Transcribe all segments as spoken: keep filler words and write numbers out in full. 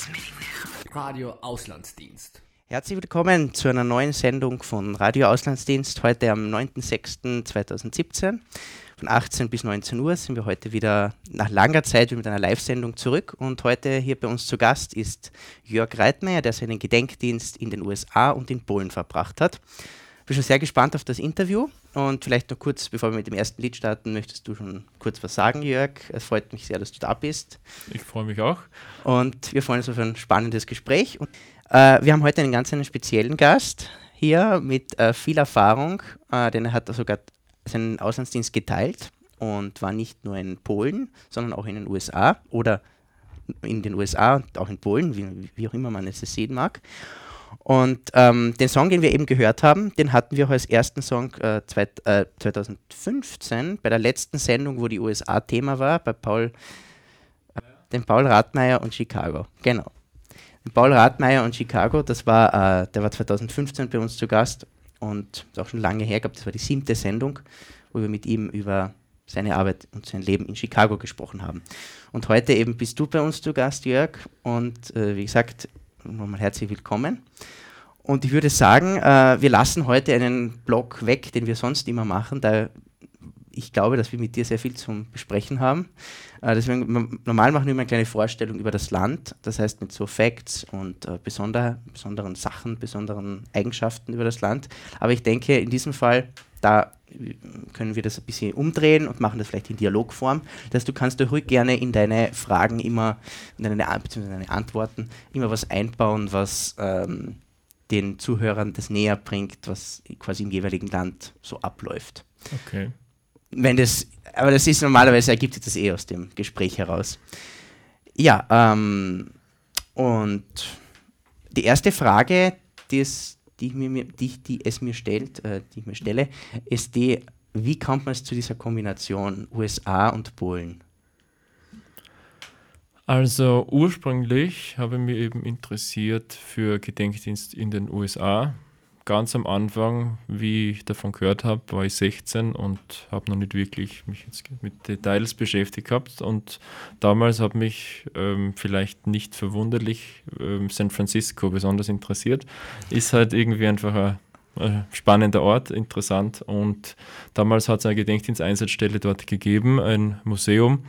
Radio Auslandsdienst. Herzlich willkommen zu einer neuen Sendung von Radio Auslandsdienst. Heute am neunten sechsten zweitausendsiebzehn. Von achtzehn bis neunzehn Uhr sind wir heute wieder nach langer Zeit mit einer Live-Sendung zurück. Und heute hier bei uns zu Gast ist Jörg Reitmeier, der seinen Gedenkdienst in den U S A und in Polen verbracht hat. Ich bin schon sehr gespannt auf das Interview. Und vielleicht noch kurz, bevor wir mit dem ersten Lied starten, möchtest du schon kurz was sagen, Jörg? Es freut mich sehr, dass du da bist. Ich freue mich auch. Und wir freuen uns auf ein spannendes Gespräch. Und, äh, wir haben heute einen ganz einen speziellen Gast hier mit äh, viel Erfahrung, äh, denn er hat sogar seinen Auslandsdienst geteilt und war nicht nur in Polen, sondern auch in den U S A oder in den U S A und auch in Polen, wie, wie auch immer man es sehen mag. Und ähm, den Song, den wir eben gehört haben, den hatten wir auch als ersten Song äh, zweit, äh, zweitausendfünfzehn bei der letzten Sendung, wo die U S A Thema war, bei Paul, äh, den Paul Rathmeier und Chicago. Genau. Den Paul Rathmeier und Chicago, das war, äh, der war zweitausendfünfzehn bei uns zu Gast und ist auch schon lange her, ich glaube, das war die siebte Sendung, wo wir mit ihm über seine Arbeit und sein Leben in Chicago gesprochen haben. Und heute eben bist du bei uns zu Gast, Jörg, und äh, wie gesagt, nochmal herzlich willkommen. Und ich würde sagen, äh, wir lassen heute einen Block weg, den wir sonst immer machen, da ich glaube, dass wir mit dir sehr viel zum Besprechen haben. Äh, deswegen, normal machen wir immer eine kleine Vorstellung über das Land, das heißt mit so Facts und äh, besonder, besonderen Sachen, besonderen Eigenschaften über das Land. Aber ich denke, in diesem Fall, da können wir das ein bisschen umdrehen und machen das vielleicht in Dialogform. Das heißt, du kannst da ruhig gerne in deine Fragen immer, in deine, beziehungsweise deine Antworten immer was einbauen, was ähm, den Zuhörern das näher bringt, was quasi im jeweiligen Land so abläuft. Okay. Wenn das, aber das ist normalerweise, ergibt sich das eh aus dem Gespräch heraus. Ja, ähm, und die erste Frage, die es Die, mir, die, die es mir stellt, äh, die ich mir stelle, ist die, wie kommt man zu dieser Kombination U S A und Polen? Also ursprünglich habe ich mich eben interessiert für Gedenkdienst in den U S A. Ganz am Anfang, wie ich davon gehört habe, war ich sechzehn und habe noch nicht wirklich mich jetzt mit Details beschäftigt gehabt. Und damals hat mich ähm, vielleicht nicht verwunderlich ähm, San Francisco besonders interessiert. Ist halt irgendwie einfach ein, ein spannender Ort, interessant. Und damals hat es eine Gedenkdiensteinsatzstelle dort gegeben, ein Museum.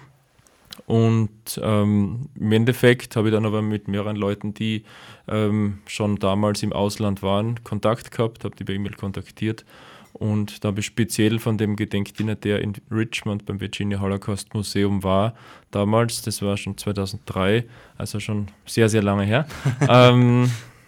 Und ähm, im Endeffekt habe ich dann aber mit mehreren Leuten, die ähm, schon damals im Ausland waren, Kontakt gehabt, habe die per E-Mail kontaktiert und da habe ich speziell von dem Gedenkdiener, der in Richmond beim Virginia Holocaust Museum war, damals, das war schon zweitausenddrei, also schon sehr, sehr lange her, ähm,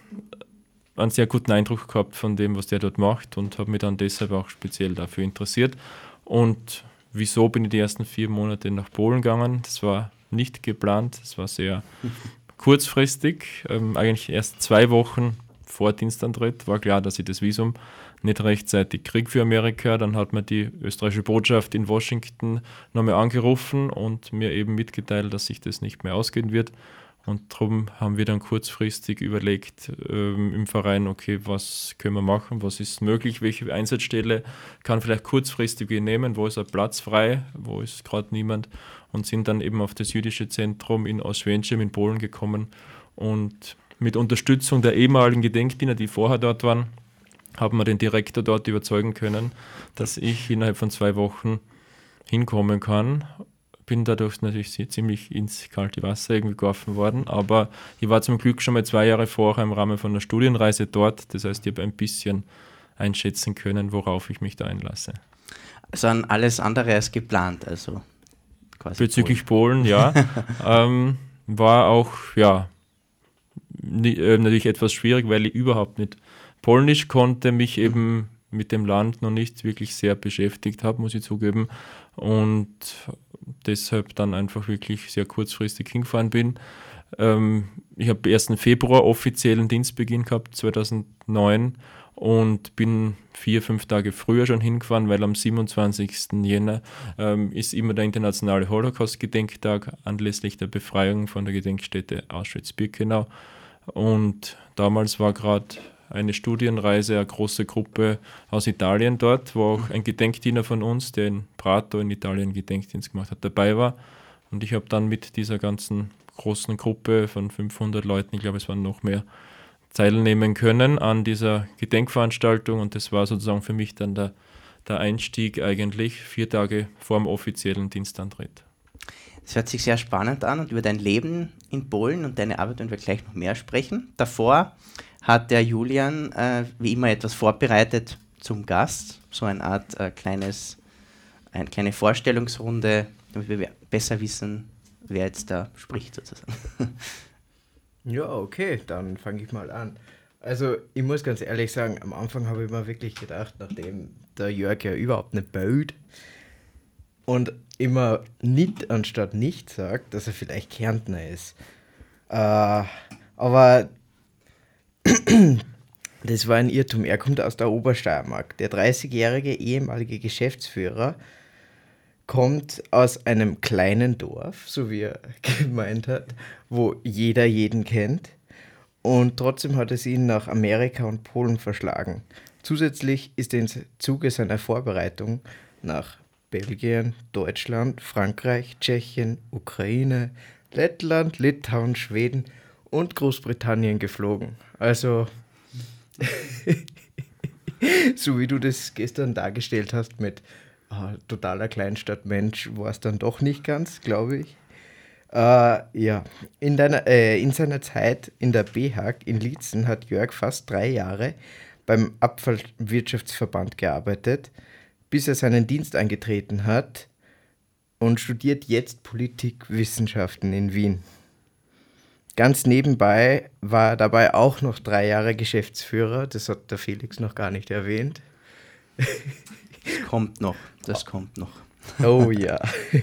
einen sehr guten Eindruck gehabt von dem, was der dort macht und habe mich dann deshalb auch speziell dafür interessiert. Und wieso bin ich die ersten vier Monate nach Polen gegangen? Das war nicht geplant, das war sehr kurzfristig. Ähm, eigentlich erst zwei Wochen vor Dienstantritt war klar, dass ich das Visum nicht rechtzeitig kriege für Amerika. Dann hat mir die österreichische Botschaft in Washington nochmal angerufen und mir eben mitgeteilt, dass sich das nicht mehr ausgehen wird. Und darum haben wir dann kurzfristig überlegt ähm, im Verein, okay, was können wir machen, was ist möglich, welche Einsatzstelle kann vielleicht kurzfristig nehmen, wo ist ein Platz frei, wo ist gerade niemand, und sind dann eben auf das jüdische Zentrum in Oswiecim in Polen gekommen und mit Unterstützung der ehemaligen Gedenkdiener, die vorher dort waren, haben wir den Direktor dort überzeugen können, dass ich innerhalb von zwei Wochen hinkommen kann. Bin dadurch natürlich ziemlich ins kalte Wasser irgendwie geworfen worden, aber ich war zum Glück schon mal zwei Jahre vorher im Rahmen von einer Studienreise dort, das heißt, ich habe ein bisschen einschätzen können, worauf ich mich da einlasse. Also an alles andere als geplant, also quasi bezüglich Polen, Polen ja, ähm, war auch, ja, nie, äh, natürlich etwas schwierig, weil ich überhaupt nicht Polnisch konnte, mich eben mit dem Land noch nicht wirklich sehr beschäftigt habe, muss ich zugeben, und deshalb dann einfach wirklich sehr kurzfristig hingefahren bin. Ähm, ich habe ersten Februar offiziellen Dienstbeginn gehabt, zweitausendneun, und bin vier, fünf Tage früher schon hingefahren, weil am siebenundzwanzigsten Jänner ähm, ist immer der internationale Holocaust-Gedenktag anlässlich der Befreiung von der Gedenkstätte Auschwitz-Birkenau. Und damals war gerade eine Studienreise, eine große Gruppe aus Italien dort, wo auch ein Gedenkdiener von uns, der in Prato in Italien Gedenkdienst gemacht hat, dabei war. Und ich habe dann mit dieser ganzen großen Gruppe von fünfhundert Leuten, ich glaube es waren noch mehr, teilnehmen können an dieser Gedenkveranstaltung. Und das war sozusagen für mich dann der, der Einstieg eigentlich vier Tage vor dem offiziellen Dienstantritt. Das hört sich sehr spannend an und über dein Leben in Polen und deine Arbeit werden wir gleich noch mehr sprechen. Davor hat der Julian äh, wie immer etwas vorbereitet zum Gast, so eine Art äh, kleines, eine kleine Vorstellungsrunde, damit wir besser wissen, wer jetzt da spricht sozusagen. Ja, okay, dann fange ich mal an. Also ich muss ganz ehrlich sagen, am Anfang habe ich mir wirklich gedacht, nachdem der Jörg ja überhaupt nicht baut und immer nicht anstatt nicht sagt, dass er vielleicht Kärntner ist. Äh, aber das war ein Irrtum. Er kommt aus der Obersteiermark. Der dreißigjährige ehemalige Geschäftsführer kommt aus einem kleinen Dorf, so wie er gemeint hat, wo jeder jeden kennt. Und trotzdem hat es ihn nach Amerika und Polen verschlagen. Zusätzlich ist er im Zuge seiner Vorbereitung nach Belgien, Deutschland, Frankreich, Tschechien, Ukraine, Lettland, Litauen, Schweden und Großbritannien geflogen. Also, so wie du das gestern dargestellt hast mit äh, totaler Kleinstadtmensch, war es dann doch nicht ganz, glaube ich. Äh, ja, in, deiner, äh, in seiner Zeit in der B H A G in Liezen hat Jörg fast drei Jahre beim Abfallwirtschaftsverband gearbeitet, bis er seinen Dienst eingetreten hat und studiert jetzt Politikwissenschaften in Wien. Ganz nebenbei war er dabei auch noch drei Jahre Geschäftsführer, das hat der Felix noch gar nicht erwähnt. Das kommt noch, das kommt noch. Oh ja.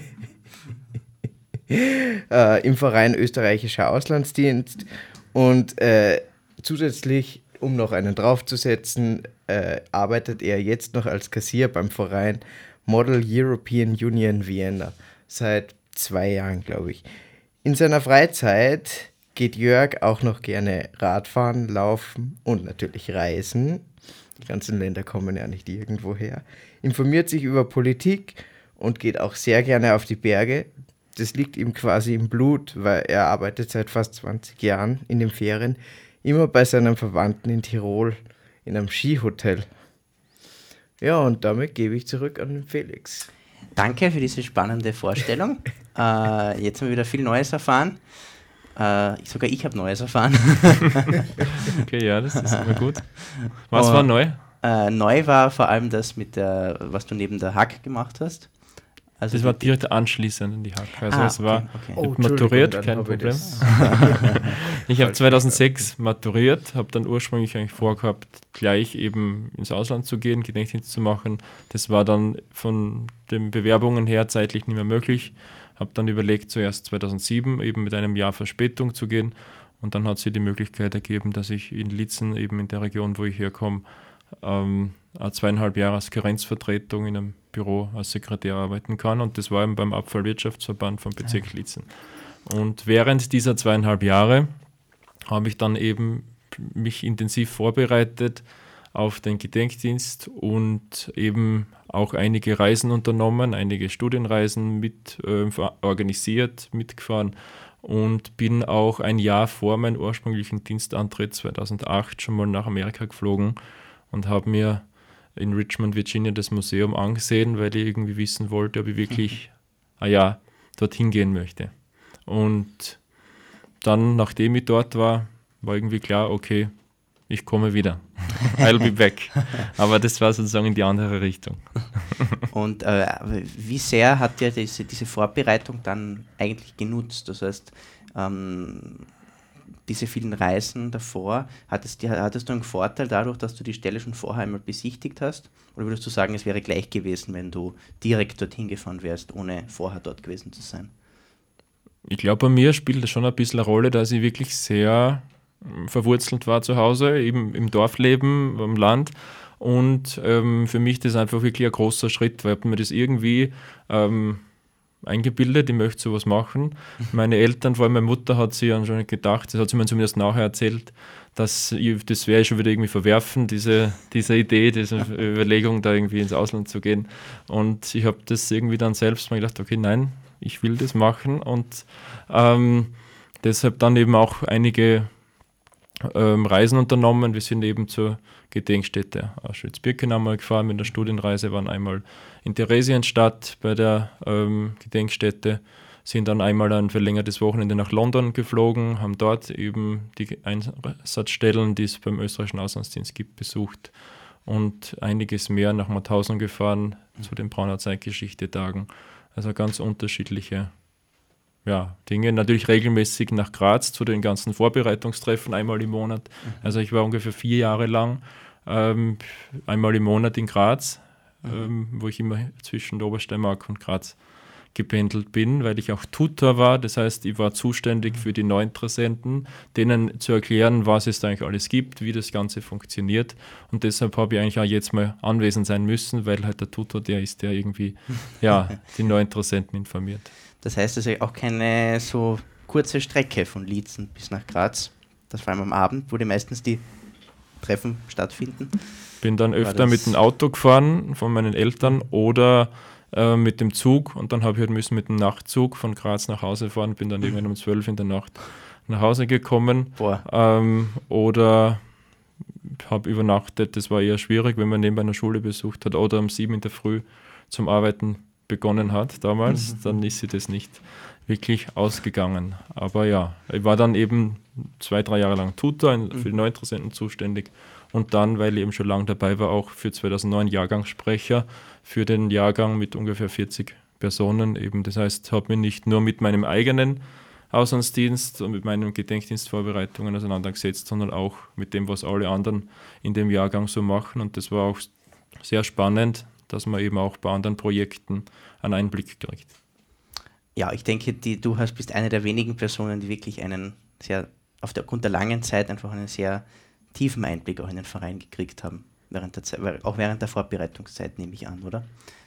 äh, Im Verein Österreichischer Auslandsdienst und äh, zusätzlich, um noch einen draufzusetzen, äh, arbeitet er jetzt noch als Kassier beim Verein Model European Union Vienna seit zwei Jahren, glaube ich. In seiner Freizeit geht Jörg auch noch gerne Radfahren, laufen und natürlich reisen. Die ganzen Länder kommen ja nicht irgendwo her. Informiert sich über Politik und geht auch sehr gerne auf die Berge. Das liegt ihm quasi im Blut, weil er arbeitet seit fast zwanzig Jahren in den Ferien immer bei seinen Verwandten in Tirol in einem Skihotel. Ja, und damit gebe ich zurück an den Felix. Danke für diese spannende Vorstellung. äh, jetzt haben wir wieder viel Neues erfahren. Äh, sogar ich habe Neues erfahren. Okay, ja, das ist immer gut. Was war neu? Äh, neu war vor allem das mit der, was du neben der H A G gemacht hast. Also das war direkt anschließend an die H A G. Also ah, es war okay, okay. Oh, maturiert, Entschuldigung, kein dann Problem. Ich, ich habe zweitausendsechs maturiert, habe dann ursprünglich eigentlich vorgehabt, gleich eben ins Ausland zu gehen, Gedenkdienst zu machen. Das war dann von den Bewerbungen her zeitlich nicht mehr möglich. Habe dann überlegt, zuerst zweitausendsieben eben mit einem Jahr Verspätung zu gehen. Und dann hat sich die Möglichkeit ergeben, dass ich in Liezen, eben in der Region, wo ich herkomme, ähm, zweieinhalb Jahre als Karenzvertretung in einem Büro als Sekretär arbeiten kann. Und das war eben beim Abfallwirtschaftsverband vom Bezirk Liezen. Und während dieser zweieinhalb Jahre habe ich dann eben mich intensiv vorbereitet auf den Gedenkdienst und eben auch einige Reisen unternommen, einige Studienreisen mit äh, organisiert, mitgefahren und bin auch ein Jahr vor meinem ursprünglichen Dienstantritt zweitausendacht schon mal nach Amerika geflogen und habe mir in Richmond, Virginia das Museum angesehen, weil ich irgendwie wissen wollte, ob ich wirklich ein Jahr dorthin gehen möchte. Und dann, nachdem ich dort war, war irgendwie klar, okay, ich komme wieder. I'll be back. Aber das war sozusagen in die andere Richtung. Und äh, wie sehr hat dir diese, diese Vorbereitung dann eigentlich genutzt? Das heißt, ähm, diese vielen Reisen davor, hattest, die, hattest du einen Vorteil dadurch, dass du die Stelle schon vorher einmal besichtigt hast? Oder würdest du sagen, es wäre gleich gewesen, wenn du direkt dorthin gefahren wärst, ohne vorher dort gewesen zu sein? Ich glaube, bei mir spielt das schon ein bisschen eine Rolle, dass ich wirklich sehr verwurzelt war zu Hause, eben im Dorfleben, am Land. Und ähm, für mich das einfach wirklich ein großer Schritt, weil ich habe mir das irgendwie ähm, eingebildet, ich möchte sowas machen. Meine Eltern, vor allem meine Mutter, hat sich dann schon gedacht, das hat sie mir zumindest nachher erzählt, dass ich, das werde ich schon wieder irgendwie verwerfen, diese, diese Idee, diese Überlegung, da irgendwie ins Ausland zu gehen. Und ich habe das irgendwie dann selbst mal gedacht, okay, nein, ich will das machen und ähm, deshalb dann eben auch einige ähm, Reisen unternommen. Wir sind eben zur Gedenkstätte Auschwitz-Birkenau mal gefahren mit der Studienreise, waren einmal in Theresienstadt bei der ähm, Gedenkstätte, sind dann einmal ein verlängertes Wochenende nach London geflogen, haben dort eben die Einsatzstellen, die es beim österreichischen Auslandsdienst gibt, besucht und einiges mehr nach Mauthausen gefahren mhm. zu den Braunauer Zeitgeschichte-Tagen. Also ganz unterschiedliche ja, Dinge. Natürlich regelmäßig nach Graz zu den ganzen Vorbereitungstreffen einmal im Monat. Mhm. Also ich war ungefähr vier Jahre lang ähm, einmal im Monat in Graz, mhm. ähm, wo ich immer zwischen der Obersteiermark und Graz gependelt bin, weil ich auch Tutor war. Das heißt, ich war zuständig für die Neuinteressenten, denen zu erklären, was es da eigentlich alles gibt, wie das Ganze funktioniert. Und deshalb habe ich eigentlich auch jetzt mal anwesend sein müssen, weil halt der Tutor der ist, der irgendwie ja, die Neuinteressenten informiert. Das heißt also auch keine so kurze Strecke von Liezen bis nach Graz. Das vor allem am Abend, wo die meistens die Treffen stattfinden. Bin dann öfter mit dem Auto gefahren von meinen Eltern oder äh, mit dem Zug und dann habe ich halt müssen mit dem Nachtzug von Graz nach Hause fahren. Bin dann mhm. irgendwann um zwölf in der Nacht nach Hause gekommen. Ähm, oder habe übernachtet. Das war eher schwierig, wenn man nebenbei eine Schule besucht hat oder um sieben in der Früh zum Arbeiten begonnen hat damals, mhm. dann ist sie das nicht wirklich ausgegangen. Aber ja, ich war dann eben zwei, drei Jahre lang Tutor in, für die Neuinteressenten zuständig und dann, weil ich eben schon lange dabei war, auch für zweitausendneun Jahrgangssprecher für den Jahrgang mit ungefähr vierzig Personen eben. Das heißt, habe mich nicht nur mit meinem eigenen Auslandsdienst und mit meinen Gedenkdienstvorbereitungen auseinandergesetzt, sondern auch mit dem, was alle anderen in dem Jahrgang so machen und das war auch sehr spannend, dass man eben auch bei anderen Projekten einen Einblick kriegt. Ja, ich denke, die, du hast, bist eine der wenigen Personen, die wirklich einen sehr, aufgrund der langen Zeit einfach einen sehr tiefen Einblick auch in den Verein gekriegt haben. Während der Zeit, auch während der Vorbereitungszeit, nehme ich an, oder?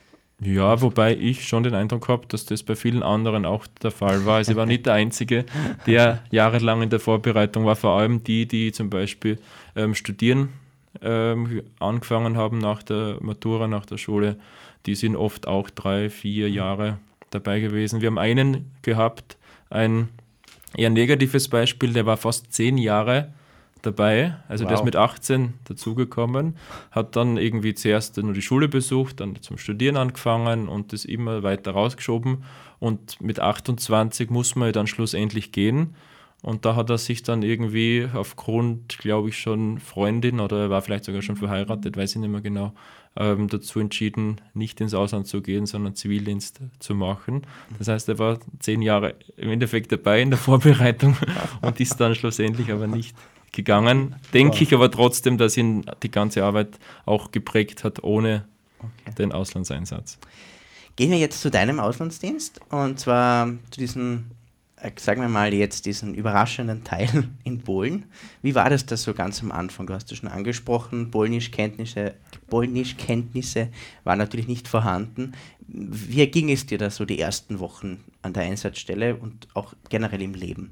Ja, wobei ich schon den Eindruck habe, dass das bei vielen anderen auch der Fall war. Also ich war nicht der Einzige, der jahrelang in der Vorbereitung war, vor allem die, die zum Beispiel ähm, studieren, Ähm, angefangen haben nach der Matura, nach der Schule, die sind oft auch drei, vier Jahre dabei gewesen. Wir haben einen gehabt, ein eher negatives Beispiel, der war fast zehn Jahre dabei, also wow. Der ist mit achtzehn dazugekommen, hat dann irgendwie zuerst nur die Schule besucht, dann zum Studieren angefangen und das immer weiter rausgeschoben und mit achtundzwanzig muss man dann schlussendlich gehen. Und da hat er sich dann irgendwie aufgrund, glaube ich, schon Freundin oder er war vielleicht sogar schon verheiratet, weiß ich nicht mehr genau, ähm, dazu entschieden, nicht ins Ausland zu gehen, sondern Zivildienst zu machen. Das heißt, er war zehn Jahre im Endeffekt dabei in der Vorbereitung und ist dann schlussendlich aber nicht gegangen. Denke ich aber trotzdem, dass ihn die ganze Arbeit auch geprägt hat, ohne okay. den Auslandseinsatz. Gehen wir jetzt zu deinem Auslandsdienst und zwar zu diesem, sagen wir mal jetzt diesen überraschenden Teil in Polen. Wie war das das so ganz am Anfang? Du hast es schon angesprochen, Polnischkenntnisse, Polnischkenntnisse waren natürlich nicht vorhanden. Wie ging es dir da so die ersten Wochen an der Einsatzstelle und auch generell im Leben?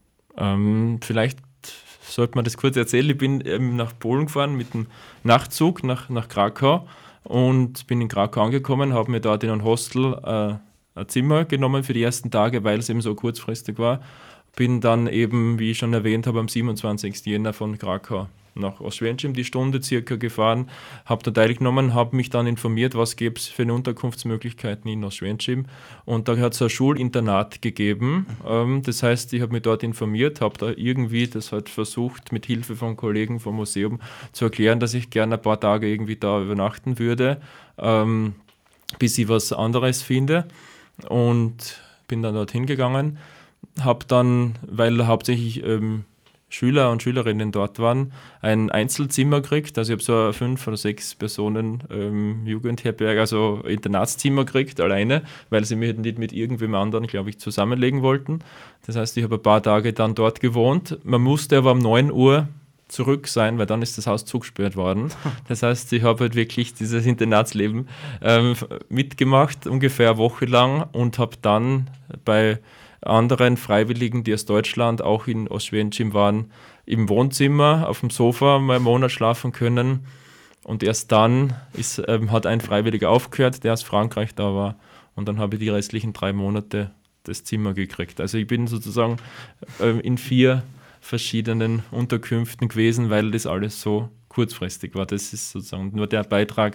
Ähm, vielleicht sollte man das kurz erzählen. Ich bin ähm, nach Polen gefahren mit dem Nachtzug nach, nach Krakau und bin in Krakau angekommen, habe mir dort in einem Hostel äh, ein Zimmer genommen für die ersten Tage, weil es eben so kurzfristig war. Bin dann eben, wie ich schon erwähnt habe, am siebenundzwanzigsten Jänner von Krakau nach Oświęcim die Stunde circa gefahren, habe da teilgenommen, habe mich dann informiert, was gibt es für eine Unterkunftsmöglichkeiten in Oświęcim und da hat es ein Schulinternat gegeben. Ähm, das heißt, ich habe mich dort informiert, habe da irgendwie das halt versucht, mit Hilfe von Kollegen vom Museum zu erklären, dass ich gerne ein paar Tage irgendwie da übernachten würde, ähm, bis ich was anderes finde. Und bin dann dorthin gegangen, habe dann, weil hauptsächlich ähm, Schüler und Schülerinnen dort waren, ein Einzelzimmer gekriegt. Also ich habe so fünf oder sechs Personen ähm, Jugendherberge, also Internatszimmer gekriegt, alleine, weil sie mich nicht mit irgendwem anderen, glaube ich, zusammenlegen wollten. Das heißt, ich habe ein paar Tage dann dort gewohnt. Man musste aber um neun Uhr zurück sein, weil dann ist das Haus zugesperrt worden. Das heißt, ich habe halt wirklich dieses Internatsleben ähm, mitgemacht, ungefähr eine Woche lang und habe dann bei anderen Freiwilligen, die aus Deutschland auch in Oświęcim waren, im Wohnzimmer auf dem Sofa mal einen Monat schlafen können und erst dann ist, ähm, hat ein Freiwilliger aufgehört, der aus Frankreich da war und dann habe ich die restlichen drei Monate das Zimmer gekriegt. Also ich bin sozusagen äh, in vier verschiedenen Unterkünften gewesen, weil das alles so kurzfristig war. Das ist sozusagen nur der Beitrag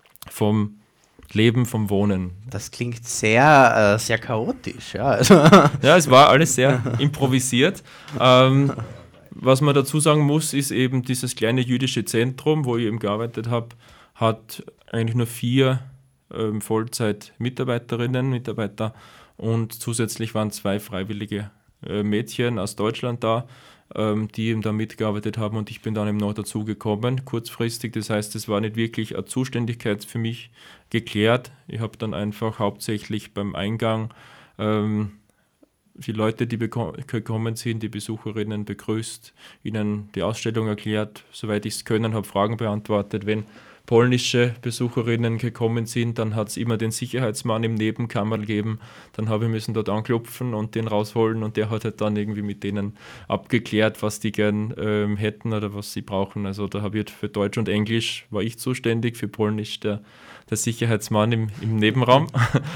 vom Leben, vom Wohnen. Das klingt sehr, äh, sehr chaotisch. Ja, also. Ja, es war alles sehr improvisiert. Ähm, was man dazu sagen muss, ist eben dieses kleine jüdische Zentrum, wo ich eben gearbeitet habe, hat eigentlich nur vier ähm, Vollzeit-Mitarbeiterinnen, Mitarbeiter und zusätzlich waren zwei freiwillige äh, Mädchen aus Deutschland da, ähm, die eben da mitgearbeitet haben und ich bin dann eben noch dazu gekommen, kurzfristig. Das heißt, es war nicht wirklich eine Zuständigkeit für mich geklärt. Ich habe dann einfach hauptsächlich beim Eingang ähm, die Leute, die beko- gekommen sind, die Besucherinnen begrüßt, ihnen die Ausstellung erklärt, soweit ich es können, habe Fragen beantwortet. Wenn polnische Besucherinnen gekommen sind, dann hat es immer den Sicherheitsmann im Nebenkammer gegeben. Dann habe ich müssen dort anklopfen und den rausholen und der hat halt dann irgendwie mit denen abgeklärt, was die gern ähm, hätten oder was sie brauchen. Also da habe ich für Deutsch und Englisch war ich zuständig, für Polnisch der, der Sicherheitsmann im, im Nebenraum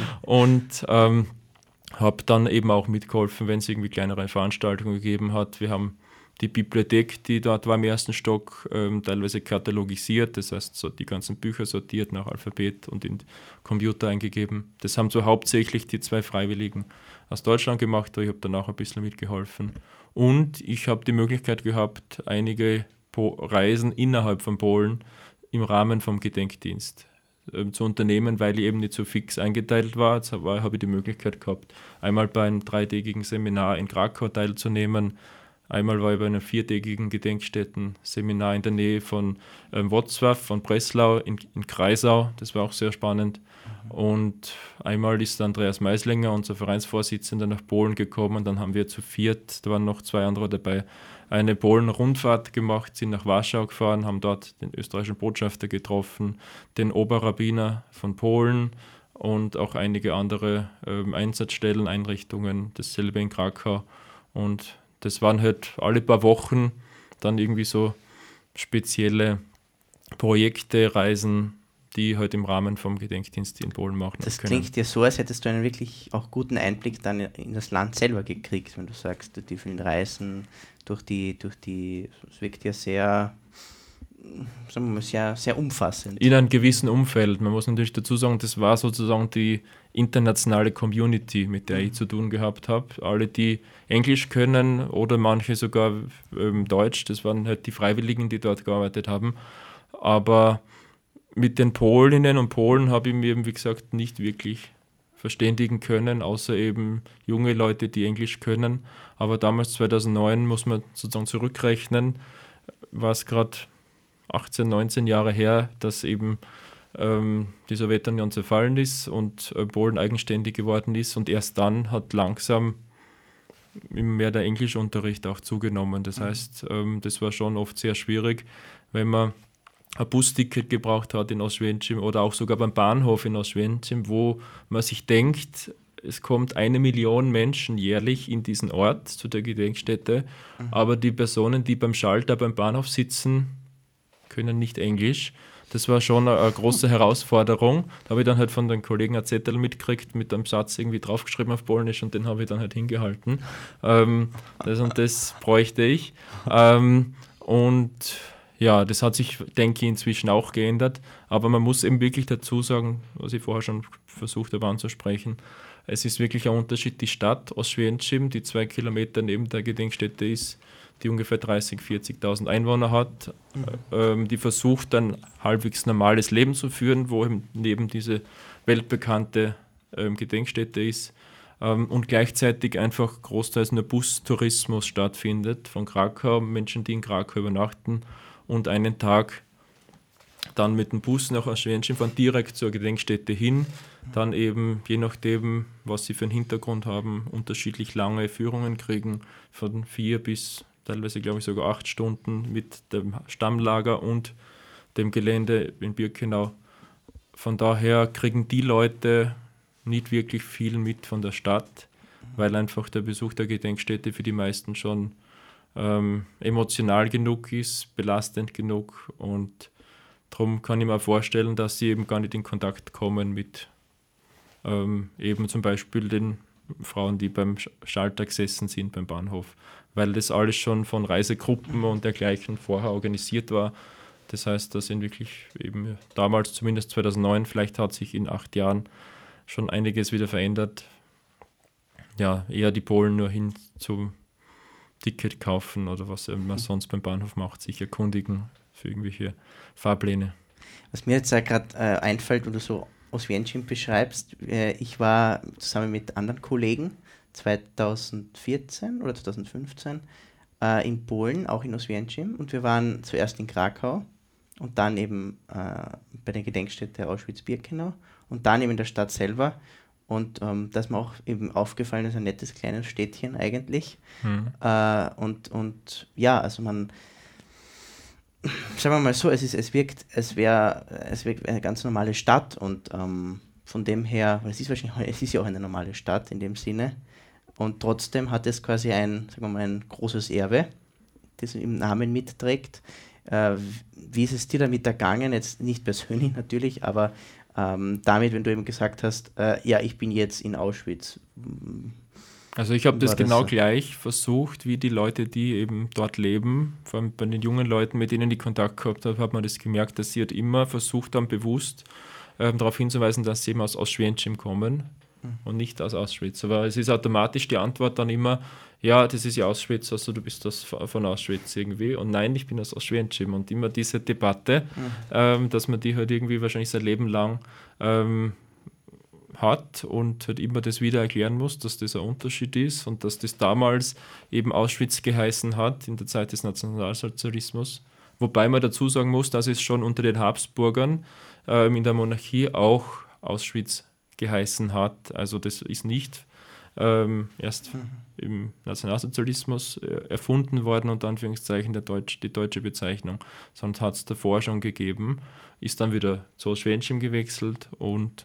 und ähm, habe dann eben auch mitgeholfen, wenn es irgendwie kleinere Veranstaltungen gegeben hat. Wir haben die Bibliothek, die dort war im ersten Stock, ähm, teilweise katalogisiert, das heißt so die ganzen Bücher sortiert nach Alphabet und in den Computer eingegeben. Das haben so hauptsächlich die zwei Freiwilligen aus Deutschland gemacht, aber ich habe danach ein bisschen mitgeholfen. Und ich habe die Möglichkeit gehabt, einige po- Reisen innerhalb von Polen im Rahmen vom Gedenkdienst ähm, zu unternehmen, weil ich eben nicht so fix eingeteilt war. Jetzt habe hab ich die Möglichkeit gehabt, einmal bei einem dreitägigen Seminar in Krakau teilzunehmen. Einmal war ich bei einem viertägigen Gedenkstätten-Seminar in der Nähe von ähm, Wrocław, von Breslau in, in Kreisau. Das war auch sehr spannend. Mhm. Und einmal ist Andreas Meislinger, unser Vereinsvorsitzender, nach Polen gekommen. Dann haben wir zu viert, da waren noch zwei andere dabei, eine Polen-Rundfahrt gemacht, sind nach Warschau gefahren, haben dort den österreichischen Botschafter getroffen, den Oberrabbiner von Polen und auch einige andere ähm, Einsatzstellen, Einrichtungen, dasselbe in Krakau. Und das waren halt alle paar Wochen dann irgendwie so spezielle Projekte, Reisen, die halt im Rahmen vom Gedenkdienst in Polen machen Das können. klingt dir so, als hättest du einen wirklich auch guten Einblick dann in das Land selber gekriegt, wenn du sagst, durch die vielen Reisen, durch die, durch die, es wirkt ja sehr, sagen wir mal, sehr, sehr umfassend. In einem gewissen Umfeld. Man muss natürlich dazu sagen, das war sozusagen die internationale Community, mit der ich zu tun gehabt habe. Alle, die Englisch können oder manche sogar ähm, Deutsch, das waren halt die Freiwilligen, die dort gearbeitet haben. Aber mit den Polinnen und Polen habe ich mir eben, wie gesagt, nicht wirklich verständigen können, außer eben junge Leute, die Englisch können. Aber damals, zweitausendneun, muss man sozusagen zurückrechnen, war es gerade achtzehn, neunzehn Jahre her, dass eben ähm, die Sowjetunion zerfallen ist und äh, Polen eigenständig geworden ist und erst dann hat langsam immer mehr der Englischunterricht auch zugenommen. Das heißt, ähm, das war schon oft sehr schwierig, wenn man ein Busticket gebraucht hat in Oswiecim oder auch sogar beim Bahnhof in Oswiecim, wo man sich denkt, es kommt eine Million Menschen jährlich in diesen Ort zu der Gedenkstätte, mhm. aber die Personen, die beim Schalter beim Bahnhof sitzen, können nicht Englisch. Das war schon eine, eine große Herausforderung. Da habe ich dann halt von den Kollegen einen Zettel mitgekriegt, mit einem Satz irgendwie draufgeschrieben auf Polnisch und den habe ich dann halt hingehalten. Ähm, das und das bräuchte ich. Ähm, und ja, das hat sich, denke ich, inzwischen auch geändert. Aber man muss eben wirklich dazu sagen, was ich vorher schon versucht habe anzusprechen, es ist wirklich ein Unterschied. Die Stadt Oswiecim, die zwei Kilometer neben der Gedenkstätte ist, die ungefähr dreißigtausend, vierzigtausend Einwohner hat, mhm. ähm, die versucht ein halbwegs normales Leben zu führen, wo eben neben diese weltbekannte ähm, Gedenkstätte ist ähm, und gleichzeitig einfach großteils nur Bustourismus stattfindet von Krakau, Menschen, die in Krakau übernachten und einen Tag dann mit dem Bus nach Oswiecim fahren, direkt zur Gedenkstätte hin, dann eben, je nachdem, was sie für einen Hintergrund haben, unterschiedlich lange Führungen kriegen, von vier bis teilweise, glaube ich, sogar acht Stunden mit dem Stammlager und dem Gelände in Birkenau. Von daher kriegen die Leute nicht wirklich viel mit von der Stadt, weil einfach der Besuch der Gedenkstätte für die meisten schon ähm, emotional genug ist, belastend genug und darum kann ich mir vorstellen, dass sie eben gar nicht in Kontakt kommen mit ähm, eben zum Beispiel den Frauen, die beim Schalter gesessen sind beim Bahnhof, weil das alles schon von Reisegruppen und dergleichen vorher organisiert war. Das heißt, da sind wirklich eben damals, zumindest zweitausendneun, vielleicht hat sich in acht Jahren schon einiges wieder verändert. Ja, eher die Polen nur hin zum Ticket kaufen oder was man sonst beim Bahnhof macht, sich erkundigen für irgendwelche Fahrpläne. Was mir jetzt gerade äh, einfällt, wenn du so Oswiecim beschreibst, äh, ich war zusammen mit anderen Kollegen zweitausendvierzehn oder zweitausendfünfzehn äh, in Polen, auch in Oswiecim, und wir waren zuerst in Krakau und dann eben äh, bei der Gedenkstätte Auschwitz-Birkenau und dann eben in der Stadt selber. Und ähm, das ist mir auch eben aufgefallen, ist ein nettes kleines Städtchen eigentlich. Mhm. Äh, und, und ja, also man, sagen wir mal so, es, ist, es wirkt, es wäre es wirkt eine ganz normale Stadt und ähm, von dem her, weil es ist wahrscheinlich, es ist ja auch eine normale Stadt in dem Sinne. Und trotzdem hat es quasi ein, sagen wir mal, ein großes Erbe, das im Namen mitträgt. Äh, wie ist es dir damit ergangen? Jetzt nicht persönlich natürlich, aber ähm, damit, wenn du eben gesagt hast, äh, ja, ich bin jetzt in Auschwitz. Also ich habe das War das genau so? gleich versucht, wie die Leute, die eben dort leben, vor allem bei den jungen Leuten, mit denen ich Kontakt gehabt habe, hat man das gemerkt, dass sie halt immer versucht haben, bewusst ähm, darauf hinzuweisen, dass sie eben aus Oswiecim kommen und nicht aus Auschwitz. Aber es ist automatisch die Antwort dann immer, ja, das ist ja Auschwitz, also du bist das von Auschwitz irgendwie. Und nein, ich bin aus Oswiecim. Und immer diese Debatte, Mhm. ähm, dass man die halt irgendwie wahrscheinlich sein Leben lang ähm, hat und halt immer das wieder erklären muss, dass das ein Unterschied ist und dass das damals eben Auschwitz geheißen hat in der Zeit des Nationalsozialismus. Wobei man dazu sagen muss, dass es schon unter den Habsburgern ähm, in der Monarchie auch Auschwitz geheißen hat. Also das ist nicht ähm, erst Mhm. im Nationalsozialismus äh, erfunden worden, unter Anführungszeichen der Deutsch, die deutsche Bezeichnung, sondern hat es davor schon gegeben, ist dann wieder zu Oswiecim gewechselt und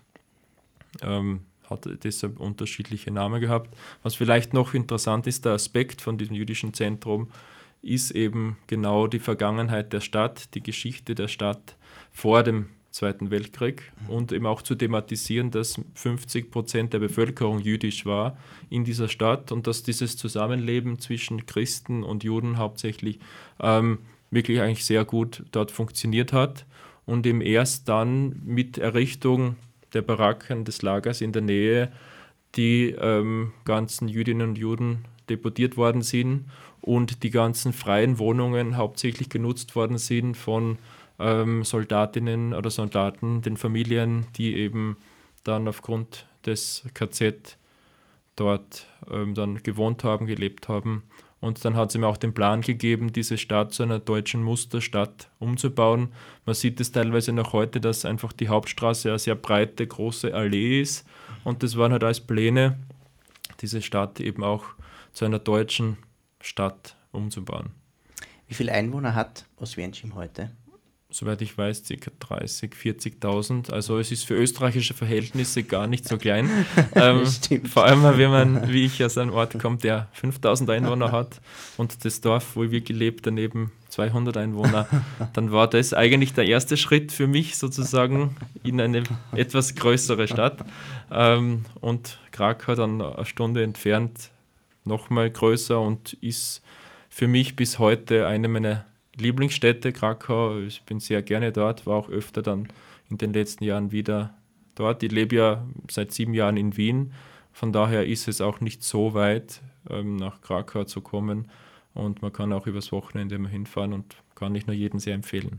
ähm, hat deshalb unterschiedliche Namen gehabt. Was vielleicht noch interessant ist, der Aspekt von diesem jüdischen Zentrum ist eben genau die Vergangenheit der Stadt, die Geschichte der Stadt vor dem Zweiten Weltkrieg und eben auch zu thematisieren, dass fünfzig Prozent der Bevölkerung jüdisch war in dieser Stadt und dass dieses Zusammenleben zwischen Christen und Juden hauptsächlich ähm, wirklich eigentlich sehr gut dort funktioniert hat und eben erst dann mit Errichtung der Baracken des Lagers in der Nähe die ähm, ganzen Jüdinnen und Juden deportiert worden sind und die ganzen freien Wohnungen hauptsächlich genutzt worden sind von ähm, Soldatinnen oder Soldaten, den Familien, die eben dann aufgrund des K Z dort ähm, dann gewohnt haben, gelebt haben. Und dann hat es ihm auch den Plan gegeben, diese Stadt zu einer deutschen Musterstadt umzubauen. Man sieht es teilweise noch heute, dass einfach die Hauptstraße eine sehr breite, große Allee ist. Und das waren halt als Pläne, diese Stadt eben auch zu einer deutschen Stadt umzubauen. Wie viele Einwohner hat Oswiecim heute? Soweit ich weiß, ca. dreißigtausend, vierzigtausend. Also es ist für österreichische Verhältnisse gar nicht so klein. ähm, Stimmt. vor allem, wenn man, wie ich, aus einem Ort kommt, der fünftausend Einwohner hat und das Dorf, wo wir gelebt, daneben zweihundert Einwohner, dann war das eigentlich der erste Schritt für mich sozusagen in eine etwas größere Stadt. Ähm, und Krakau dann eine Stunde entfernt nochmal größer und ist für mich bis heute eine meiner Lieblingsstädte, Krakau. Ich bin sehr gerne dort, war auch öfter dann in den letzten Jahren wieder dort. Ich lebe ja seit sieben Jahren in Wien, von daher ist es auch nicht so weit, ähm, nach Krakau zu kommen und man kann auch übers Wochenende mal hinfahren und kann ich nur jedem sehr empfehlen.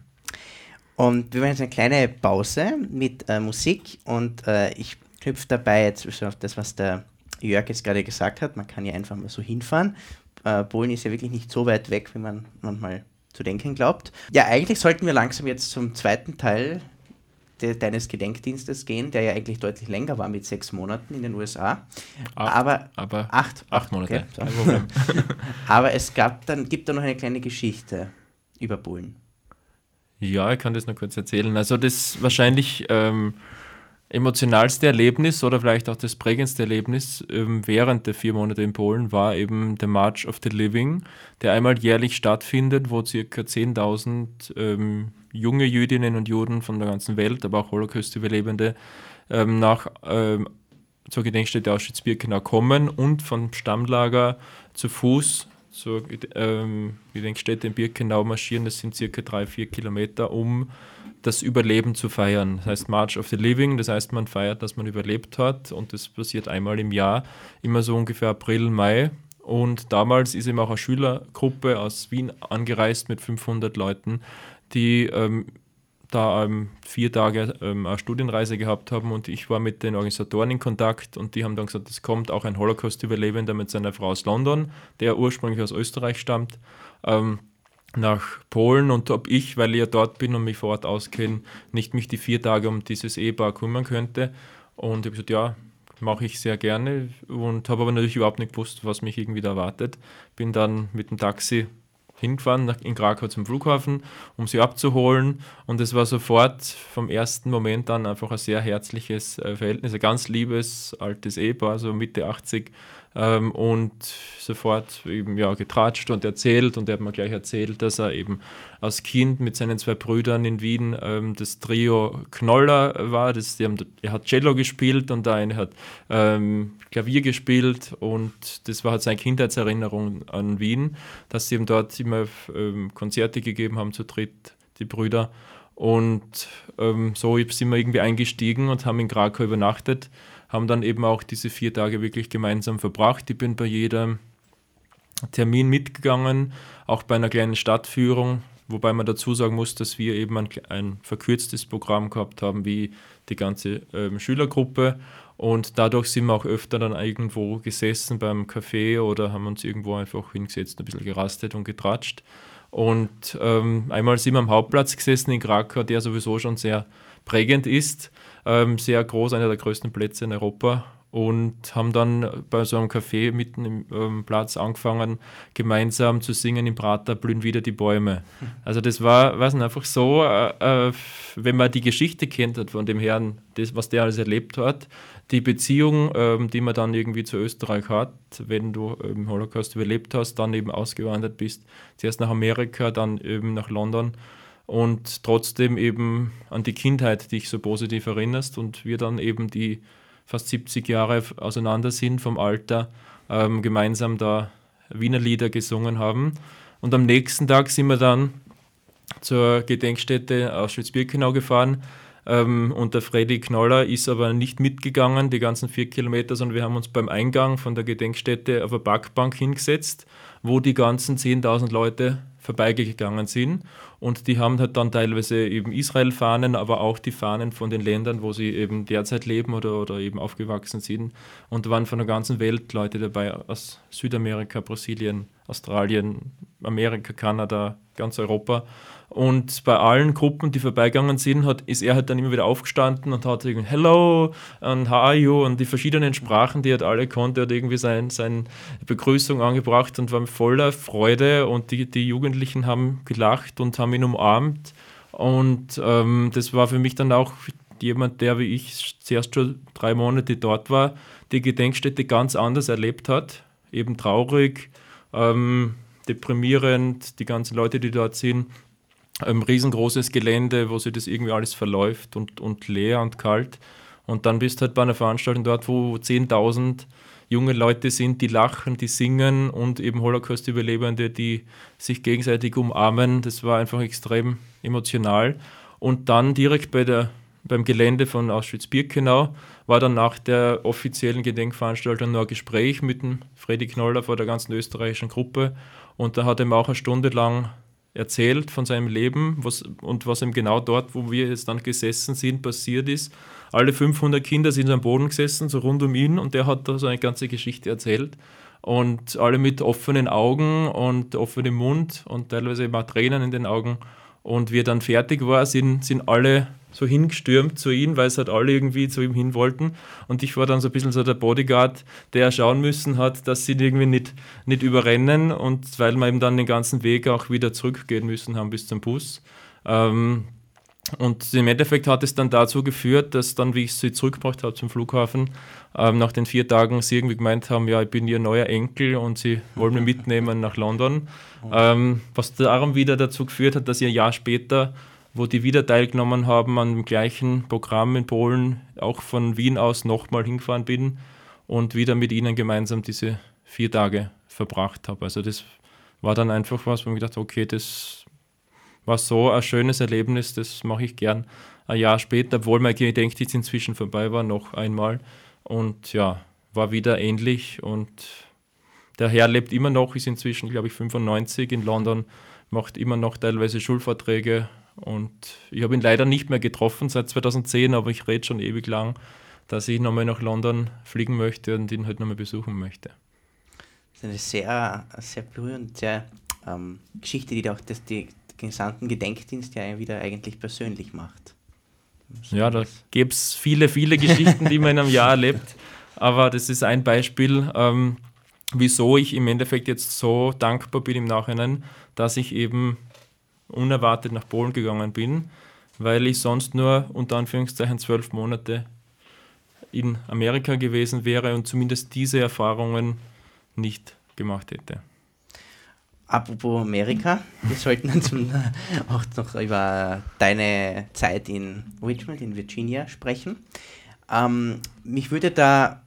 Und wir machen jetzt eine kleine Pause mit äh, Musik und äh, ich knüpfe dabei jetzt auf das, was der Jörg jetzt gerade gesagt hat. Man kann ja einfach mal so hinfahren. Äh, Polen ist ja wirklich nicht so weit weg, wie man manchmal zu denken glaubt. Ja, eigentlich sollten wir langsam jetzt zum zweiten Teil de, deines Gedenkdienstes gehen, der ja eigentlich deutlich länger war mit sechs Monaten in den U S A. Acht, aber aber acht, acht Monate. Okay, so. Kein Problem. Aber es gab dann, gibt da noch eine kleine Geschichte über Polen. Ja, ich kann das noch kurz erzählen. Also das wahrscheinlich ähm, emotionalste Erlebnis oder vielleicht auch das prägendste Erlebnis ähm, während der vier Monate in Polen war eben der March of the Living, der einmal jährlich stattfindet, wo ca. zehntausend ähm, junge Jüdinnen und Juden von der ganzen Welt, aber auch Holocaust-Überlebende ähm, nach ähm, zur Gedenkstätte Auschwitz-Birkenau kommen und vom Stammlager zu Fuß zur ähm, Gedenkstätte in Birkenau marschieren. Das sind circa drei, vier Kilometer, um das Überleben zu feiern. Das heißt March of the Living, das heißt, man feiert, dass man überlebt hat, und das passiert einmal im Jahr, immer so ungefähr April, Mai. Und damals ist eben auch eine Schülergruppe aus Wien angereist mit fünfhundert Leuten, die ähm, da ähm, vier Tage ähm, eine Studienreise gehabt haben, und ich war mit den Organisatoren in Kontakt, und die haben dann gesagt, es kommt auch ein Holocaust-Überlebender mit seiner Frau aus London, der ursprünglich aus Österreich stammt, ähm, nach Polen, und ob ich, weil ich ja dort bin und mich vor Ort auskenne, nicht mich die vier Tage um dieses Ehepaar kümmern könnte. Und ich habe gesagt, ja, mache ich sehr gerne, und habe aber natürlich überhaupt nicht gewusst, was mich irgendwie da erwartet. Bin dann mit dem Taxi hingefahren nach, in Krakau zum Flughafen, um sie abzuholen, und es war sofort vom ersten Moment an einfach ein sehr herzliches äh, Verhältnis, ein ganz liebes, altes Ehepaar, so Mitte achtzig, ähm, und sofort eben ja getratscht und erzählt, und er hat mir gleich erzählt, dass er eben als Kind mit seinen zwei Brüdern in Wien ähm, das Trio Knoller war, das, die haben, er hat Cello gespielt und der eine hat ähm, Klavier gespielt, und das war halt seine Kindheitserinnerung an Wien, dass sie eben dort immer ähm, Konzerte gegeben haben zu dritt, die Brüder, und ähm, so sind wir irgendwie eingestiegen und haben in Krakau übernachtet, haben dann eben auch diese vier Tage wirklich gemeinsam verbracht. Ich bin bei jedem Termin mitgegangen, auch bei einer kleinen Stadtführung, wobei man dazu sagen muss, dass wir eben ein, ein verkürztes Programm gehabt haben, wie die ganze ähm, Schülergruppe, und dadurch sind wir auch öfter dann irgendwo gesessen beim Café oder haben uns irgendwo einfach hingesetzt, ein bisschen gerastet und getratscht. Und ähm, einmal sind wir am Hauptplatz gesessen in Krakau, der sowieso schon sehr prägend ist, ähm, sehr groß, einer der größten Plätze in Europa, und haben dann bei so einem Café mitten im ähm, Platz angefangen, gemeinsam zu singen: Im Prater blühen wieder die Bäume. Also das war, weiß nicht, einfach so, äh, äh, wenn man die Geschichte kennt hat von dem Herrn, das, was der alles erlebt hat, die Beziehung, ähm, die man dann irgendwie zu Österreich hat, wenn du im ähm, Holocaust überlebt hast, dann eben ausgewandert bist, zuerst nach Amerika, dann eben nach London, und trotzdem eben an die Kindheit, die dich so positiv erinnerst, und wir dann eben die fast siebzig Jahre auseinander sind vom Alter, ähm, gemeinsam da Wiener Lieder gesungen haben. Und am nächsten Tag sind wir dann zur Gedenkstätte Auschwitz-Birkenau gefahren, ähm, und der Freddy Knoller ist aber nicht mitgegangen, die ganzen vier Kilometer, sondern wir haben uns beim Eingang von der Gedenkstätte auf eine Parkbank hingesetzt, wo die ganzen zehntausend Leute vorbeigegangen sind, und die haben halt dann teilweise eben Israel-Fahnen, aber auch die Fahnen von den Ländern, wo sie eben derzeit leben oder, oder eben aufgewachsen sind, und da waren von der ganzen Welt Leute dabei, aus Südamerika, Brasilien, Australien, Amerika, Kanada, ganz Europa, und bei allen Gruppen, die vorbeigegangen sind, hat, ist er halt dann immer wieder aufgestanden und hat irgendwie Hello und How are you und die verschiedenen Sprachen, die er alle konnte, hat irgendwie sein, seine Begrüßung angebracht und war voller Freude, und die, die Jugendlichen haben gelacht und haben ihn umarmt, und ähm, das war für mich dann auch jemand, der wie ich zuerst schon drei Monate dort war, die Gedenkstätte ganz anders erlebt hat, eben traurig, ähm, deprimierend, die ganzen Leute, die dort sind, ein riesengroßes Gelände, wo sich das irgendwie alles verläuft und, und leer und kalt. Und dann bist du halt bei einer Veranstaltung dort, wo zehntausend junge Leute sind, die lachen, die singen, und eben Holocaust-Überlebende, die sich gegenseitig umarmen. Das war einfach extrem emotional. Und dann direkt bei der, beim Gelände von Auschwitz-Birkenau war dann nach der offiziellen Gedenkveranstaltung noch ein Gespräch mit dem Freddy Knoller vor der ganzen österreichischen Gruppe. Und da hat er auch eine Stunde lang erzählt von seinem Leben, was, und was ihm genau dort, wo wir jetzt dann gesessen sind, passiert ist. Alle fünfhundert Kinder sind am Boden gesessen, so rund um ihn, und der hat da so eine ganze Geschichte erzählt. Und alle mit offenen Augen und offenem Mund und teilweise immer Tränen in den Augen. Und wie er dann fertig war, sind, sind alle so hingestürmt zu ihm, weil es halt alle irgendwie zu ihm hin wollten. Und ich war dann so ein bisschen so der Bodyguard, der schauen müssen hat, dass sie ihn irgendwie nicht, nicht überrennen, und weil wir eben dann den ganzen Weg auch wieder zurückgehen müssen haben bis zum Bus. Ähm, und im Endeffekt hat es dann dazu geführt, dass dann, wie ich sie zurückgebracht habe zum Flughafen, ähm, nach den vier Tagen sie irgendwie gemeint haben, ja, ich bin ihr neuer Enkel und sie wollen mich mitnehmen nach London. Ähm, was darum wieder dazu geführt hat, dass ich ein Jahr später wo die wieder teilgenommen haben an dem gleichen Programm in Polen, auch von Wien aus nochmal hingefahren bin und wieder mit ihnen gemeinsam diese vier Tage verbracht habe. Also das war dann einfach was, wo ich gedacht habe, okay, das war so ein schönes Erlebnis, das mache ich gern ein Jahr später, obwohl mein Gedenkdienst inzwischen vorbei war, noch einmal. Und ja, war wieder ähnlich und der Herr lebt immer noch, ist inzwischen, glaube ich, fünfundneunzig in London, macht immer noch teilweise Schulvorträge und ich habe ihn leider nicht mehr getroffen seit zweitausendzehn, aber ich rede schon ewig lang, dass ich nochmal nach London fliegen möchte und ihn halt nochmal besuchen möchte. Das ist eine sehr, sehr berührende ähm, Geschichte, die auch das, die, den gesamten Gedenkdienst ja wieder eigentlich persönlich macht. So ja, da gäbe es viele, viele Geschichten, die man in einem Jahr erlebt, aber das ist ein Beispiel, ähm, wieso ich im Endeffekt jetzt so dankbar bin im Nachhinein, dass ich eben unerwartet nach Polen gegangen bin, weil ich sonst nur unter Anführungszeichen zwölf Monate in Amerika gewesen wäre und zumindest diese Erfahrungen nicht gemacht hätte. Apropos Amerika, wir sollten uns auch noch über deine Zeit in Richmond, in Virginia sprechen. Ähm, mich würde da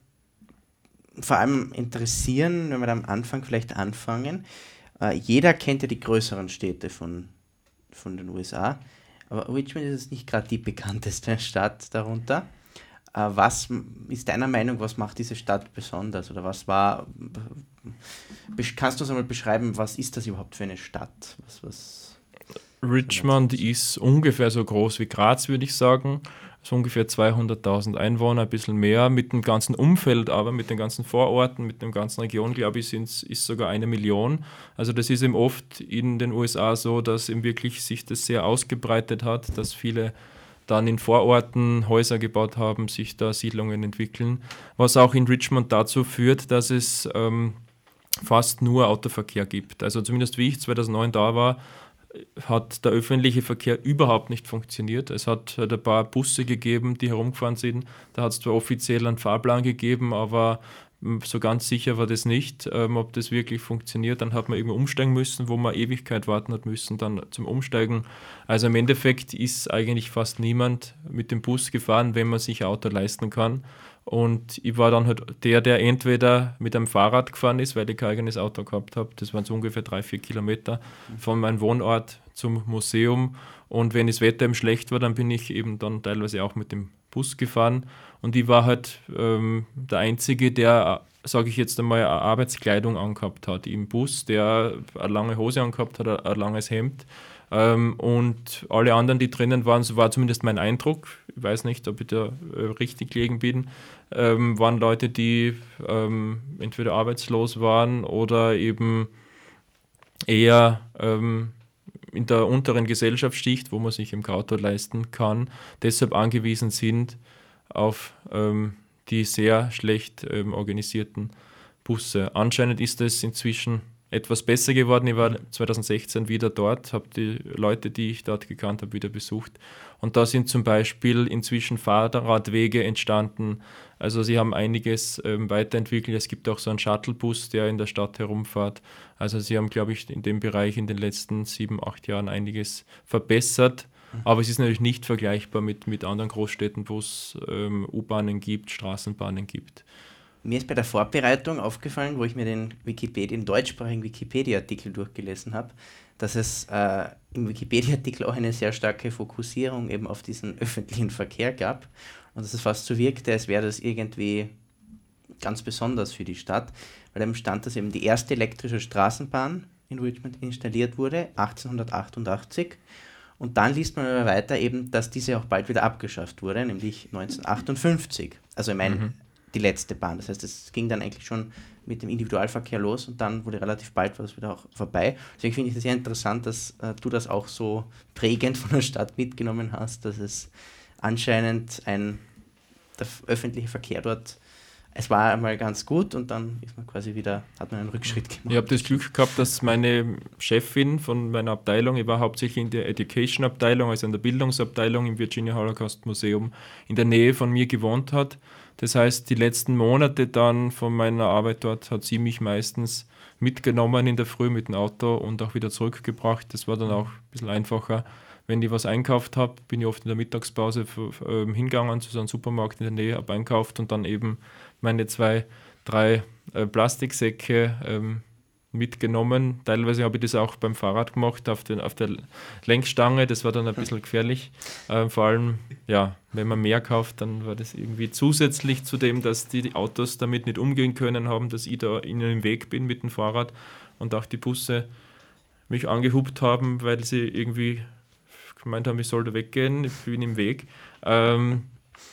vor allem interessieren, wenn wir da am Anfang vielleicht anfangen. Äh, jeder kennt ja die größeren Städte von, von den U S A, aber Richmond ist nicht gerade die bekannteste Stadt darunter. Äh, was ist deiner Meinung, was macht diese Stadt besonders? Oder was war, kannst du uns einmal beschreiben, was ist das überhaupt für eine Stadt? Was, was Richmond ist ungefähr so groß wie Graz, würde ich sagen. So ungefähr zweihunderttausend Einwohner, ein bisschen mehr. Mit dem ganzen Umfeld, aber mit den ganzen Vororten, mit der ganzen Region, glaube ich, ist sogar eine Million. Also das ist eben oft in den U S A so, dass eben wirklich sich das sehr ausgebreitet hat, dass viele dann in Vororten Häuser gebaut haben, sich da Siedlungen entwickeln. Was auch in Richmond dazu führt, dass es ähm, fast nur Autoverkehr gibt. Also zumindest wie ich zweitausendneun da war, hat der öffentliche Verkehr überhaupt nicht funktioniert. Es hat halt ein paar Busse gegeben, die herumgefahren sind. Da hat es zwar offiziell einen Fahrplan gegeben, aber so ganz sicher war das nicht, ähm, ob das wirklich funktioniert. Dann hat man irgendwo umsteigen müssen, wo man Ewigkeit warten hat müssen, dann zum Umsteigen. Also im Endeffekt ist eigentlich fast niemand mit dem Bus gefahren, wenn man sich ein Auto leisten kann. Und ich war dann halt der, der entweder mit einem Fahrrad gefahren ist, weil ich kein eigenes Auto gehabt habe. Das waren so ungefähr drei, vier Kilometer von meinem Wohnort zum Museum. Und wenn das Wetter eben schlecht war, dann bin ich eben dann teilweise auch mit dem Bus gefahren. Und ich war halt ähm, der Einzige, der, sage ich jetzt einmal, eine Arbeitskleidung angehabt hat im Bus, der eine lange Hose angehabt hat, ein, ein langes Hemd. Ähm, und alle anderen, die drinnen waren, so war zumindest mein Eindruck, ich weiß nicht, ob ich da äh, richtig gelegen bin, ähm, waren Leute, die ähm, entweder arbeitslos waren oder eben eher ähm, in der unteren Gesellschaftsschicht, wo man sich im Auto leisten kann, deshalb angewiesen sind auf ähm, die sehr schlecht ähm, organisierten Busse. Anscheinend ist es inzwischen etwas besser geworden. Ich war zweitausendsechzehn wieder dort, habe die Leute, die ich dort gekannt habe, wieder besucht. Und da sind zum Beispiel inzwischen Fahrradwege entstanden. Also sie haben einiges ähm, weiterentwickelt. Es gibt auch so einen Shuttlebus, der in der Stadt herumfährt. Also sie haben, glaube ich, in dem Bereich in den letzten sieben, acht Jahren einiges verbessert. Aber es ist natürlich nicht vergleichbar mit, mit anderen Großstädten, wo es ähm, U-Bahnen gibt, Straßenbahnen gibt. Mir ist bei der Vorbereitung aufgefallen, wo ich mir den Wikipedia, den deutschsprachigen Wikipedia-Artikel durchgelesen habe, dass es äh, im Wikipedia-Artikel auch eine sehr starke Fokussierung eben auf diesen öffentlichen Verkehr gab und dass es fast so wirkte, als wäre das irgendwie ganz besonders für die Stadt, weil eben stand, dass eben die erste elektrische Straßenbahn in Richmond installiert wurde, achtzehnhundertachtundachtzig. Und dann liest man aber weiter eben, dass diese auch bald wieder abgeschafft wurde, nämlich neunzehnhundertachtundfünfzig. Also ich meine, mhm. die letzte Bahn. Das heißt, es ging dann eigentlich schon mit dem Individualverkehr los und dann wurde relativ bald war das wieder auch vorbei. Deswegen finde ich es sehr interessant, dass äh, du das auch so prägend von der Stadt mitgenommen hast, dass es anscheinend ein, der öffentliche Verkehr dort, es war einmal ganz gut und dann ist man quasi wieder, hat man einen Rückschritt gemacht. Ich habe das Glück gehabt, dass meine Chefin von meiner Abteilung, ich war hauptsächlich in der Education-Abteilung, also in der Bildungsabteilung im Virginia Holocaust Museum, in der Nähe von mir gewohnt hat. Das heißt, die letzten Monate dann von meiner Arbeit dort hat sie mich meistens mitgenommen in der Früh mit dem Auto und auch wieder zurückgebracht. Das war dann auch ein bisschen einfacher. Wenn ich was einkauft habe, bin ich oft in der Mittagspause für, für, ähm, hingegangen zu so einem Supermarkt in der Nähe, habe einkauft und dann eben meine zwei, drei äh, Plastiksäcke ähm, mitgenommen. Teilweise habe ich das auch beim Fahrrad gemacht, auf, den, auf der Lenkstange. Das war dann ein bisschen gefährlich. Äh, vor allem, ja, wenn man mehr kauft, dann war das irgendwie zusätzlich zu dem, dass die Autos damit nicht umgehen können haben, dass ich da ihnen im Weg bin mit dem Fahrrad und auch die Busse mich angehupt haben, weil sie irgendwie gemeint haben, ich sollte weggehen, ich bin im Weg. Ähm,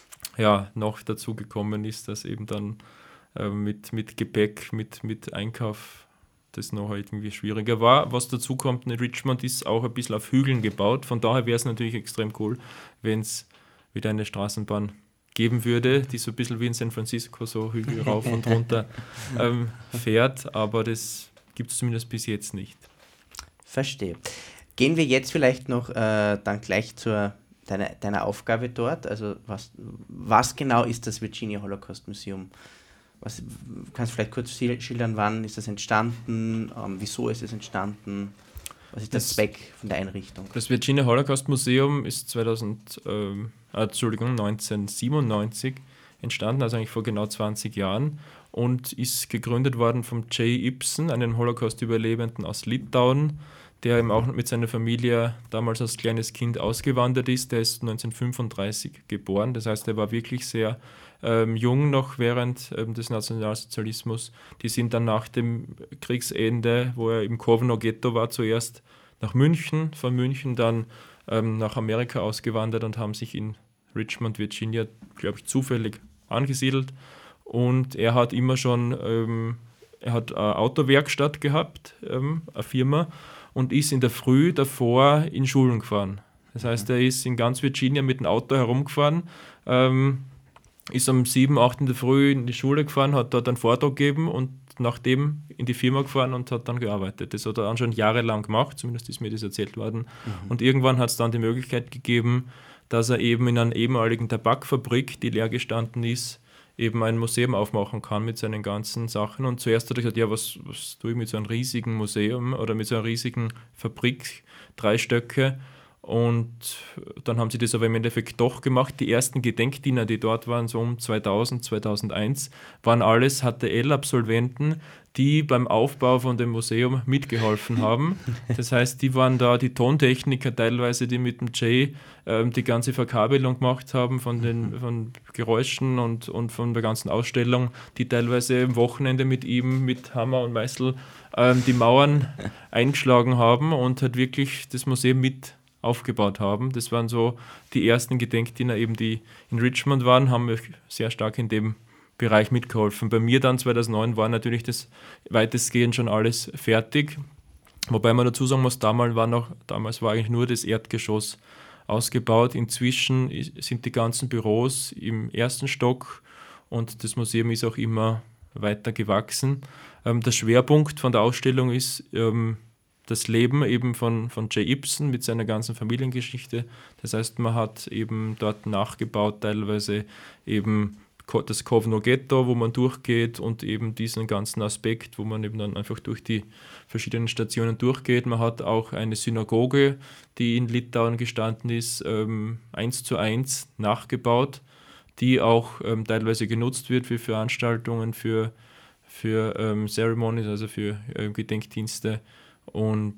ja, noch dazu gekommen ist, dass eben dann äh, mit, mit Gepäck, mit, mit Einkauf das noch halt irgendwie schwieriger war. Was dazu kommt, ne, Richmond ist auch ein bisschen auf Hügeln gebaut, von daher wäre es natürlich extrem cool, wenn es wieder eine Straßenbahn geben würde, die so ein bisschen wie in San Francisco so Hügel rauf und runter ähm, fährt, aber das gibt es zumindest bis jetzt nicht. Verstehe. Gehen wir jetzt vielleicht noch äh, dann gleich zu deiner, deiner Aufgabe dort. Also was, was genau ist das Virginia Holocaust Museum? Was, kannst du vielleicht kurz schildern, wann ist das entstanden, ähm, wieso ist es entstanden, was ist der das, Zweck von der Einrichtung? Das Virginia Holocaust Museum ist zweitausend, ähm, äh, Entschuldigung, neunzehnhundertsiebenundneunzig entstanden, also eigentlich vor genau zwanzig Jahren und ist gegründet worden vom Jay Ibsen, einem Holocaust-Überlebenden aus Litauen, der eben auch mit seiner Familie damals als kleines Kind ausgewandert ist. Der ist neunzehnhundertfünfunddreißig geboren, das heißt, er war wirklich sehr ähm, jung noch während ähm, des Nationalsozialismus. Die sind dann nach dem Kriegsende, wo er im Kowno-Ghetto war, zuerst nach München, von München dann ähm, nach Amerika ausgewandert und haben sich in Richmond, Virginia, glaube ich, zufällig angesiedelt. Und er hat immer schon, ähm, er hat eine Autowerkstatt gehabt, ähm, eine Firma, und ist in der Früh davor in Schulen gefahren. Das heißt, er ist in ganz Virginia mit dem Auto herumgefahren, ähm, ist um sieben, acht in der Früh in die Schule gefahren, hat dort einen Vortrag gegeben und nachdem in die Firma gefahren und hat dann gearbeitet. Das hat er anscheinend jahrelang gemacht, zumindest ist mir das erzählt worden. Mhm. Und irgendwann hat es dann die Möglichkeit gegeben, dass er eben in einer ehemaligen Tabakfabrik, die leer gestanden ist, eben ein Museum aufmachen kann mit seinen ganzen Sachen. Und zuerst hat er gesagt, ja, was, was tue ich mit so einem riesigen Museum oder mit so einer riesigen Fabrik, drei Stöcke. Und dann haben sie das aber im Endeffekt doch gemacht. Die ersten Gedenkdiener, die dort waren, so um zweitausend, zweitausendeins, waren alles H T L-Absolventen, die beim Aufbau von dem Museum mitgeholfen haben. Das heißt, die waren da die Tontechniker teilweise, die mit dem Jay ähm, die ganze Verkabelung gemacht haben von den von Geräuschen und, und von der ganzen Ausstellung, die teilweise am Wochenende mit ihm, mit Hammer und Meißel ähm, die Mauern eingeschlagen haben und hat wirklich das Museum mit aufgebaut haben. Das waren so die ersten Gedenkdiener, eben die in Richmond waren, haben sehr stark in dem Bereich mitgeholfen. Bei mir dann zweitausendneun war natürlich das weitestgehend schon alles fertig. Wobei man dazu sagen muss, damals war, noch, damals war eigentlich nur das Erdgeschoss ausgebaut. Inzwischen sind die ganzen Büros im ersten Stock und das Museum ist auch immer weiter gewachsen. Ähm, der Schwerpunkt von der Ausstellung ist ähm, das Leben eben von, von Jay Ibsen mit seiner ganzen Familiengeschichte. Das heißt, man hat eben dort nachgebaut, teilweise eben das Kowno-Ghetto, wo man durchgeht und eben diesen ganzen Aspekt, wo man eben dann einfach durch die verschiedenen Stationen durchgeht. Man hat auch eine Synagoge, die in Litauen gestanden ist, ähm, eins zu eins nachgebaut, die auch ähm, teilweise genutzt wird für Veranstaltungen, für, für ähm, Ceremonies, also für äh, Gedenkdienste. Und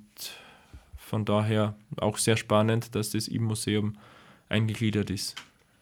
von daher auch sehr spannend, dass das im Museum eingegliedert ist.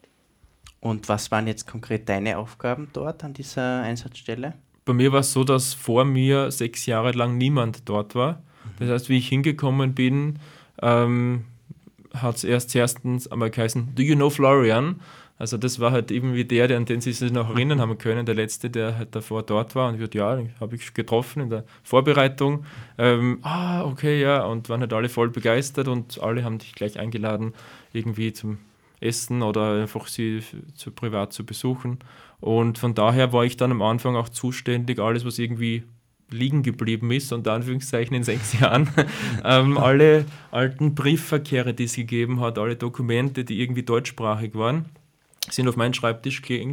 Und was waren jetzt konkret deine Aufgaben dort an dieser Einsatzstelle? Bei mir war es so, dass vor mir sechs Jahre lang niemand dort war. Das heißt, wie ich hingekommen bin, ähm, hat es erst erstens einmal geheißen, do you know Florian? Also das war halt irgendwie der, an den sie sich noch erinnern haben können, der Letzte, der halt davor dort war. Und ich dachte, ja, den habe ich getroffen in der Vorbereitung. Ähm, ah, okay, ja. Und waren halt alle voll begeistert und alle haben dich gleich eingeladen, irgendwie zum Essen oder einfach sie zu, privat zu besuchen. Und von daher war ich dann am Anfang auch zuständig, alles, was irgendwie liegen geblieben ist, unter Anführungszeichen in sechs Jahren, ähm, alle alten Briefverkehre, die es gegeben hat, alle Dokumente, die irgendwie deutschsprachig waren, sind auf meinen Schreibtisch gelegen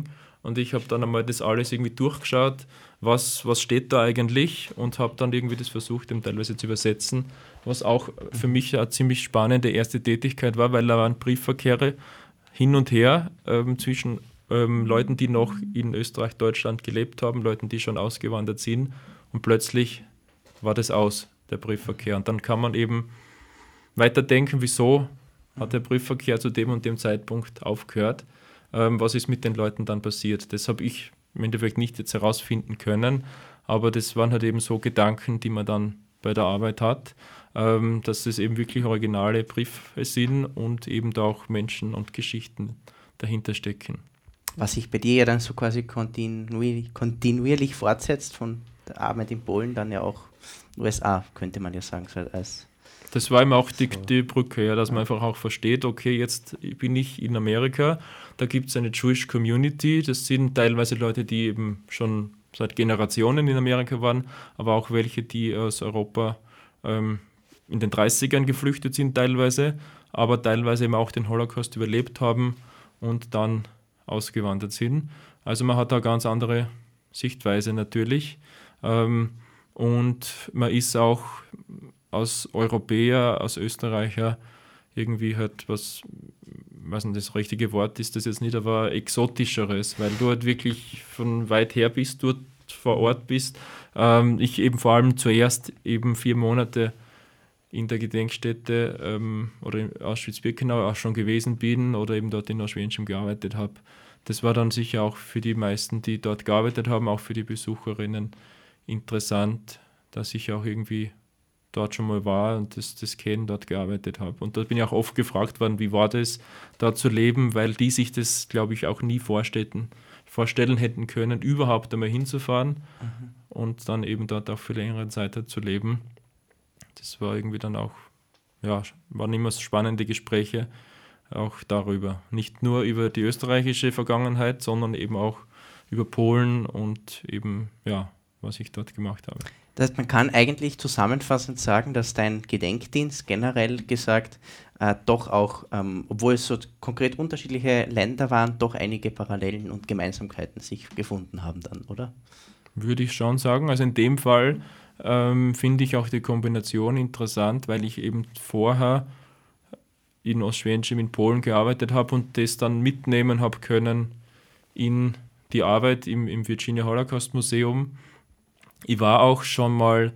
Und ich habe dann einmal das alles irgendwie durchgeschaut, was, was steht da eigentlich, und habe dann irgendwie das versucht, eben teilweise zu übersetzen, was auch für mich eine ziemlich spannende erste Tätigkeit war, weil da waren Briefverkehre hin und her ähm, zwischen ähm, Leuten, die noch in Österreich, Deutschland gelebt haben, Leuten, die schon ausgewandert sind, und plötzlich war das aus, der Briefverkehr. Und dann kann man eben weiterdenken, wieso hat der Briefverkehr zu dem und dem Zeitpunkt aufgehört, ähm, was ist mit den Leuten dann passiert. Das habe ich im Endeffekt nicht jetzt herausfinden können, aber das waren halt eben so Gedanken, die man dann bei der Arbeit hat, ähm, dass es eben wirklich originale Briefe sind und eben da auch Menschen und Geschichten dahinter stecken. Was sich bei dir ja dann so quasi kontinuierlich, kontinuierlich fortsetzt, von der Arbeit in Polen dann ja auch U S A, könnte man ja sagen, so als das war eben auch die, die Brücke, ja, dass man einfach auch versteht, okay, jetzt bin ich in Amerika, da gibt es eine Jewish Community, das sind teilweise Leute, die eben schon seit Generationen in Amerika waren, aber auch welche, die aus Europa ähm, in den dreißigern geflüchtet sind teilweise, aber teilweise eben auch den Holocaust überlebt haben und dann ausgewandert sind. Also man hat da eine ganz andere Sichtweise natürlich, ähm, und man ist auch als Europäer, als Österreicher irgendwie halt was, was nicht das richtige Wort ist, das jetzt nicht, aber exotischeres, weil du halt wirklich von weit her bist, dort vor Ort bist. Ähm, ich eben vor allem zuerst eben vier Monate in der Gedenkstätte ähm, oder in Auschwitz-Birkenau auch schon gewesen bin oder eben dort in Auschwitz gearbeitet habe. Das war dann sicher auch für die meisten, die dort gearbeitet haben, auch für die Besucherinnen interessant, dass ich auch irgendwie dort schon mal war und das, das kennen, dort gearbeitet habe. Und dort bin ich auch oft gefragt worden, wie war das, da zu leben, weil die sich das, glaube ich, auch nie vorstellen, vorstellen hätten können, überhaupt einmal hinzufahren mhm. und dann eben dort auch für längere Zeit zu leben. Das war irgendwie dann auch, ja, waren immer spannende Gespräche auch darüber. Nicht nur über die österreichische Vergangenheit, sondern eben auch über Polen und eben, ja, was ich dort gemacht habe. Das heißt, man kann eigentlich zusammenfassend sagen, dass dein Gedenkdienst generell gesagt äh, doch auch, ähm, obwohl es so konkret unterschiedliche Länder waren, doch einige Parallelen und Gemeinsamkeiten sich gefunden haben dann, oder? Würde ich schon sagen. Also in dem Fall ähm, finde ich auch die Kombination interessant, weil ich eben vorher in Oświęcim in Polen gearbeitet habe und das dann mitnehmen habe können in die Arbeit im, im Virginia Holocaust Museum. Ich war auch schon mal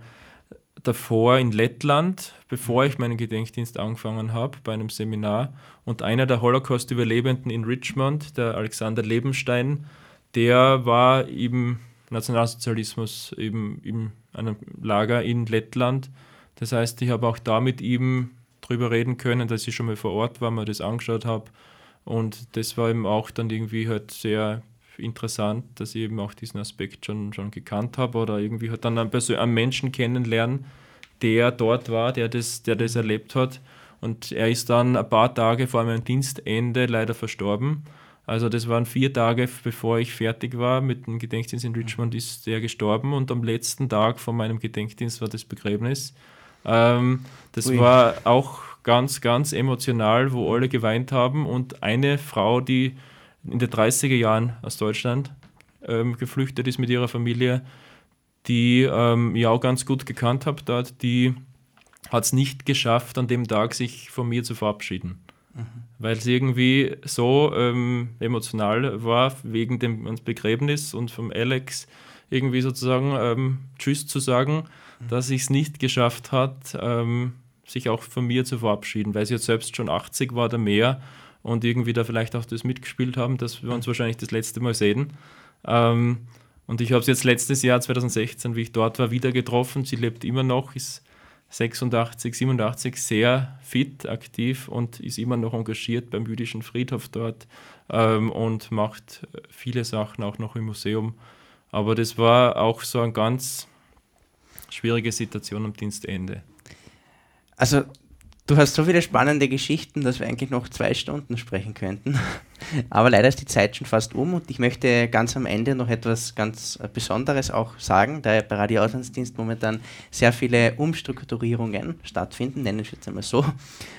davor in Lettland, bevor ich meinen Gedenkdienst angefangen habe, bei einem Seminar. Und einer der Holocaust-Überlebenden in Richmond, der Alexander Lebenstein, der war im Nationalsozialismus eben in einem Lager in Lettland. Das heißt, ich habe auch da mit ihm drüber reden können, dass ich schon mal vor Ort war, mir das angeschaut habe. Und das war eben auch dann irgendwie halt sehr interessant, dass ich eben auch diesen Aspekt schon, schon gekannt habe oder irgendwie halt dann einen, Persön- einen Menschen kennenlernen, der dort war, der das, der das erlebt hat. Und er ist dann ein paar Tage vor meinem Dienstende leider verstorben. Also das waren vier Tage, bevor ich fertig war mit dem Gedenkdienst in Richmond, ist der gestorben und am letzten Tag von meinem Gedenkdienst war das Begräbnis. Ähm, das Ui. war auch ganz, ganz emotional, wo alle geweint haben und eine Frau, die in den dreißiger Jahren aus Deutschland ähm, geflüchtet ist mit ihrer Familie, die ähm, ich auch ganz gut gekannt habe dort, die hat es nicht geschafft, an dem Tag sich von mir zu verabschieden. Mhm. Weil sie irgendwie so ähm, emotional war, wegen dem Begräbnis und vom Alex irgendwie sozusagen ähm, Tschüss zu sagen, mhm. dass sie es nicht geschafft hat, ähm, sich auch von mir zu verabschieden, weil sie jetzt selbst schon achtzig war oder mehr und irgendwie da vielleicht auch das mitgespielt haben, dass wir uns wahrscheinlich das letzte Mal sehen. Ähm, und ich habe sie jetzt letztes Jahr, zwanzig sechzehn, wie ich dort war, wieder getroffen. Sie lebt immer noch, ist sechsundachtzig, siebenundachtzig, sehr fit, aktiv und ist immer noch engagiert beim jüdischen Friedhof dort ähm, und macht viele Sachen auch noch im Museum. Aber das war auch so eine ganz schwierige Situation am Dienstende. Also du hast so viele spannende Geschichten, dass wir eigentlich noch zwei Stunden sprechen könnten. Aber leider ist die Zeit schon fast um und ich möchte ganz am Ende noch etwas ganz Besonderes auch sagen, da bei Radio Auslandsdienst momentan sehr viele Umstrukturierungen stattfinden, nennen wir es jetzt einmal so.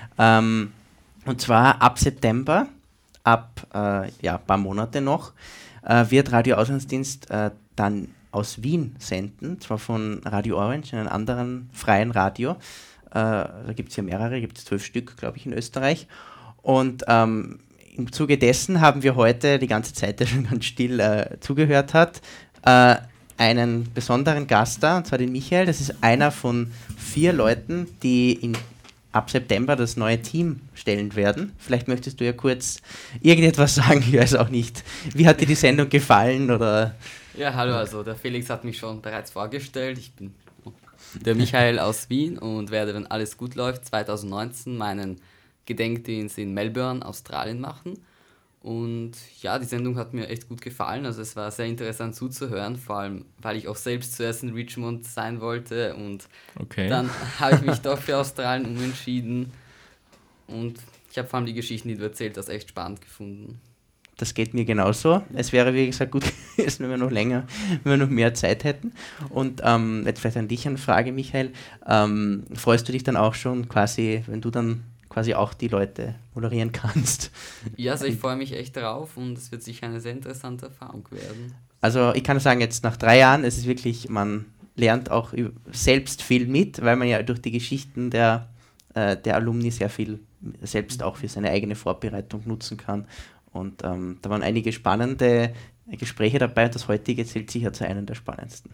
Ähm, und zwar ab September, ab äh, ja, ein paar Monate noch, äh, wird Radio Auslandsdienst äh, dann aus Wien senden, zwar von Radio Orange, einem anderen freien Radio. Äh, da gibt es ja mehrere, gibt es zwölf Stück, glaube ich, in Österreich. Und ähm, im Zuge dessen haben wir heute die ganze Zeit, der schon ganz still äh, zugehört hat, äh, einen besonderen Gast da, und zwar den Michael. Das ist einer von vier Leuten, die in, ab September das neue Team stellen werden. Vielleicht möchtest du ja kurz irgendetwas sagen, ich weiß auch nicht. Wie hat dir die Sendung gefallen? Oder? Ja, hallo, also der Felix hat mich schon bereits vorgestellt. Ich bin der Michael aus Wien und werde, wenn alles gut läuft, zwanzig neunzehn meinen Gedenkdienst in Melbourne, Australien machen. Und ja, die Sendung hat mir echt gut gefallen. Also es war sehr interessant zuzuhören, vor allem, weil ich auch selbst zuerst in Richmond sein wollte. Und Okay. dann habe ich mich doch für Australien umentschieden. Und ich habe vor allem die Geschichten, die du erzählt hast, echt spannend gefunden. Das geht mir genauso. Es wäre, wie gesagt, gut gewesen, wenn wir noch länger, wenn wir noch mehr Zeit hätten. Und ähm, jetzt vielleicht an dich eine Frage, Michael. Ähm, freust du dich dann auch schon quasi, wenn du dann quasi auch die Leute moderieren kannst? Ja, also ich freue mich echt drauf und es wird sicher eine sehr interessante Erfahrung werden. Also ich kann sagen, jetzt nach drei Jahren, es ist wirklich, man lernt auch üb- selbst viel mit, weil man ja durch die Geschichten der, äh, der Alumni sehr viel selbst auch für seine eigene Vorbereitung nutzen kann. Und ähm, da waren einige spannende Gespräche dabei und das heutige zählt sicher zu einem der spannendsten.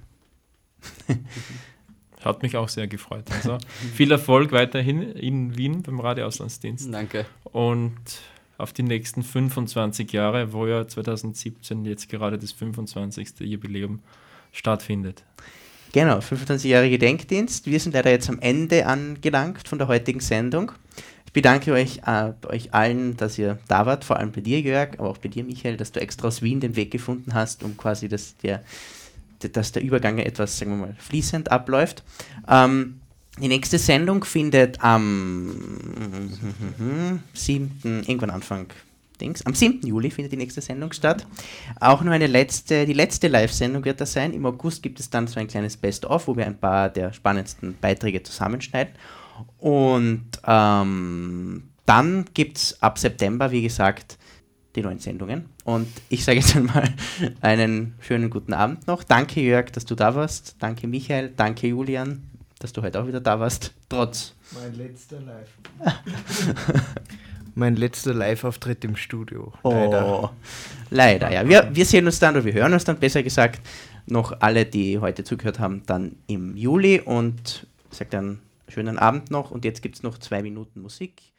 Hat mich auch sehr gefreut. Also viel Erfolg weiterhin in Wien beim Radio Auslandsdienst. Danke. Und auf die nächsten fünfundzwanzig Jahre, wo ja zwanzig siebzehn jetzt gerade das fünfundzwanzigste Jubiläum stattfindet. Genau, fünfundzwanzig-jähriger Gedenkdienst. Wir sind leider jetzt am Ende angelangt von der heutigen Sendung. Ich bedanke euch, äh, bei euch allen, dass ihr da wart, vor allem bei dir, Jörg, aber auch bei dir, Michael, dass du extra aus Wien den Weg gefunden hast, um quasi das, der, dass der Übergang etwas, sagen wir mal, fließend abläuft. Ähm, die nächste Sendung findet am siebten irgendwann Anfang Dings, am siebten Juli findet die nächste Sendung statt. Auch nur eine letzte, die letzte Live-Sendung wird das sein. Im August gibt es dann so ein kleines Best-of, wo wir ein paar der spannendsten Beiträge zusammenschneiden. Und ähm, dann gibt es ab September, wie gesagt, die neuen Sendungen. Und ich sage jetzt einmal einen schönen guten Abend noch. Danke, Jörg, dass du da warst. Danke, Michael. Danke, Julian, dass du heute auch wieder da warst. Trotz. Mein letzter Live. Mein letzter Live-Auftritt im Studio. Leider. Oh, leider, ja. Wir, wir sehen uns dann, oder wir hören uns dann, besser gesagt, noch alle, die heute zugehört haben, dann im Juli. Und ich sage dann schönen Abend noch. Und jetzt gibt es noch zwei Minuten Musik.